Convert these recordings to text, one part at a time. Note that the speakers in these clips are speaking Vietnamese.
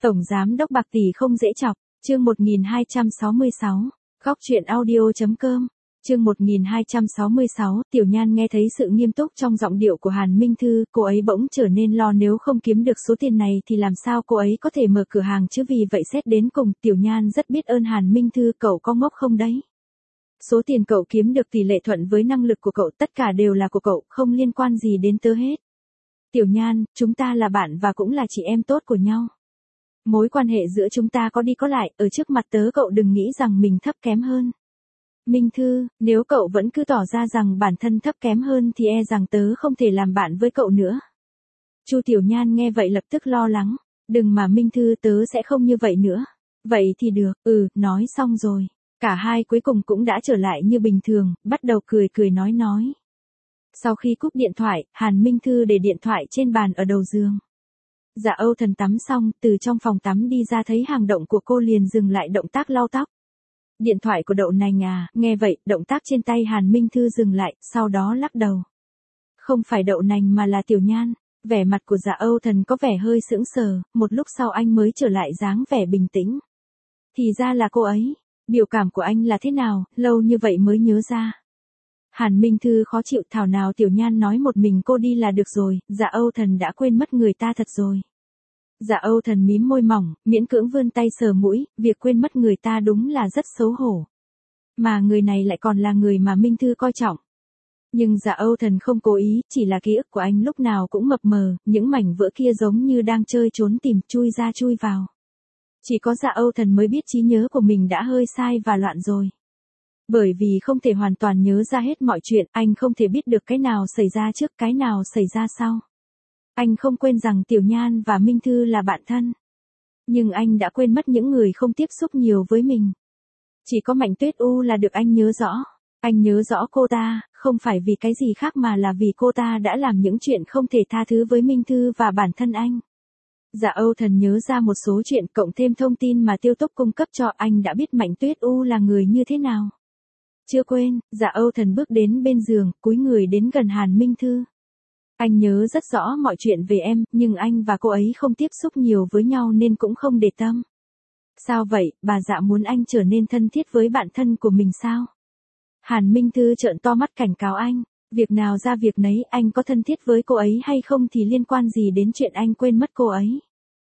Tổng Giám đốc bạc tỷ không dễ chọc, chương 1266, góc truyện audio.com, chương 1266, Tiểu Nhan nghe thấy sự nghiêm túc trong giọng điệu của Hàn Minh Thư, cô ấy bỗng trở nên lo nếu không kiếm được số tiền này thì làm sao cô ấy có thể mở cửa hàng chứ, vì vậy xét đến cùng Tiểu Nhan rất biết ơn Hàn Minh Thư, cậu có ngốc không đấy? Số tiền cậu kiếm được tỷ lệ thuận với năng lực của cậu, tất cả đều là của cậu, không liên quan gì đến tớ hết. Tiểu Nhan, chúng ta là bạn và cũng là chị em tốt của nhau. Mối quan hệ giữa chúng ta có đi có lại, ở trước mặt tớ cậu đừng nghĩ rằng mình thấp kém hơn. Minh Thư, nếu cậu vẫn cứ tỏ ra rằng bản thân thấp kém hơn thì e rằng tớ không thể làm bạn với cậu nữa. Chu Tiểu Nhan nghe vậy lập tức lo lắng, đừng mà Minh Thư, tớ sẽ không như vậy nữa. Vậy thì được, nói xong rồi. Cả hai cuối cùng cũng đã trở lại như bình thường, bắt đầu cười cười nói. Sau khi cúp điện thoại, Hàn Minh Thư để điện thoại trên bàn ở đầu giường. Dạ Âu Thần tắm xong, từ trong phòng tắm đi ra thấy hành động của cô liền dừng lại động tác lau tóc. Điện thoại của Đậu Nành à, nghe vậy, động tác trên tay Hàn Minh Thư dừng lại, sau đó lắc đầu. Không phải Đậu Nành mà là Tiểu Nhan, vẻ mặt của Dạ Âu Thần có vẻ hơi sững sờ, một lúc sau anh mới trở lại dáng vẻ bình tĩnh. Thì ra là cô ấy, biểu cảm của anh là thế nào, lâu như vậy mới nhớ ra. Hàn Minh Thư khó chịu, thảo nào Tiểu Nhan nói một mình cô đi là được rồi, Dạ Âu Thần đã quên mất người ta thật rồi. Dạ Âu Thần mím môi mỏng, miễn cưỡng vươn tay sờ mũi, việc quên mất người ta đúng là rất xấu hổ. Mà người này lại còn là người mà Minh Thư coi trọng. Nhưng Dạ Âu Thần không cố ý, chỉ là ký ức của anh lúc nào cũng mập mờ, những mảnh vỡ kia giống như đang chơi trốn tìm, chui ra chui vào. Chỉ có Dạ Âu Thần mới biết trí nhớ của mình đã hơi sai và loạn rồi. Bởi vì không thể hoàn toàn nhớ ra hết mọi chuyện, anh không thể biết được cái nào xảy ra trước, cái nào xảy ra sau. Anh không quên rằng Tiểu Nhan và Minh Thư là bạn thân. Nhưng anh đã quên mất những người không tiếp xúc nhiều với mình. Chỉ có Mạnh Tuyết U là được anh nhớ rõ. Anh nhớ rõ cô ta, không phải vì cái gì khác mà là vì cô ta đã làm những chuyện không thể tha thứ với Minh Thư và bản thân anh. Dạ Âu Thần nhớ ra một số chuyện cộng thêm thông tin mà Tiêu Túc cung cấp cho anh đã biết Mạnh Tuyết U là người như thế nào. Chưa quên, Dạ Âu Thần bước đến bên giường, cúi người đến gần Hàn Minh Thư. Anh nhớ rất rõ mọi chuyện về em, nhưng anh và cô ấy không tiếp xúc nhiều với nhau nên cũng không để tâm. Sao vậy, bà Dạ muốn anh trở nên thân thiết với bạn thân của mình sao? Hàn Minh Thư trợn to mắt cảnh cáo anh, việc nào ra việc nấy, anh có thân thiết với cô ấy hay không thì liên quan gì đến chuyện anh quên mất cô ấy.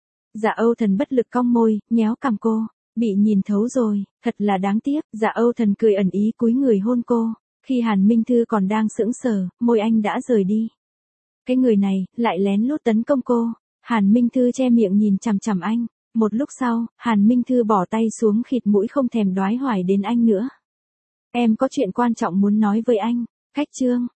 Dạ Âu Thần bất lực cong môi, nhéo cằm cô, bị nhìn thấu rồi, thật là đáng tiếc. Dạ Âu Thần cười ẩn ý cúi người hôn cô, khi Hàn Minh Thư còn đang sững sờ, môi anh đã rời đi. Cái người này, lại lén lút tấn công cô. Hàn Minh Thư che miệng nhìn chằm chằm anh. Một lúc sau, Hàn Minh Thư bỏ tay xuống khịt mũi không thèm đoái hoài đến anh nữa. Em có chuyện quan trọng muốn nói với anh. Khách trương,